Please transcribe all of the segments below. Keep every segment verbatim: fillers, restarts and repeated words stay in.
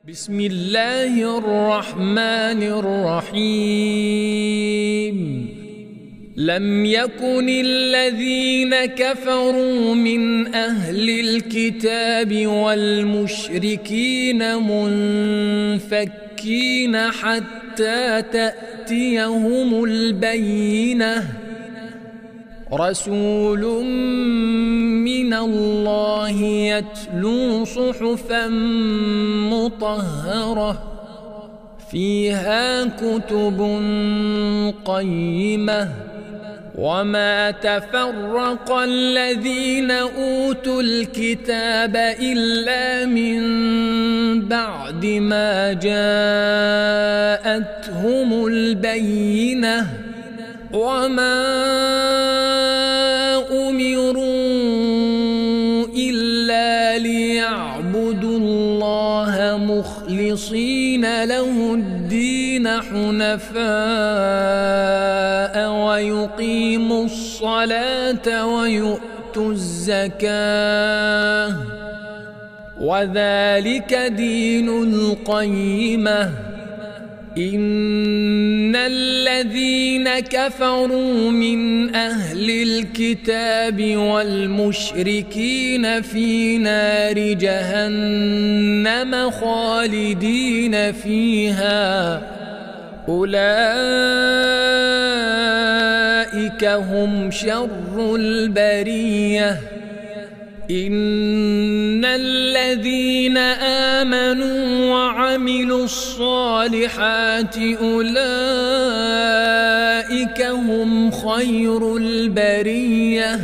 بسم الله الرحمن الرحيم. لم يكن الذين كفروا من أهل الكتاب والمشركين منفكين حتى تأتيهم البينة، رسول من الله يتلو صحفا مطهرة فيها كتب قيمة، وما تفرق الذين أوتوا الكتاب إلا من بعد ما جاءتهم البينة، وما أمروا إلا ليعبدوا الله مخلصين له الدين حنفاء ويقيموا الصلاة ويؤتوا الزكاة، وذلك دين القيمة. إن الذين كفروا من أهل الكتاب والمشركين في نار جهنم خالدين فيها، أولئك هم شر البرية. إن الذين آمنوا وعملوا الصالحات أولئك هم خير البرية،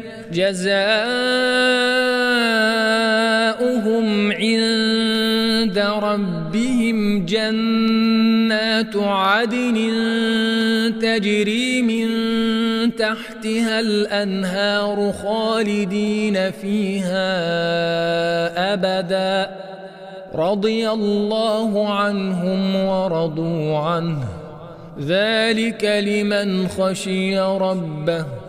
جزاؤهم عند ربهم جنات عدن تجري من تحتها الأنهار خالدين فيها أبدا، رضي الله عنهم ورضوا عنه، ذلك لمن خشي ربه.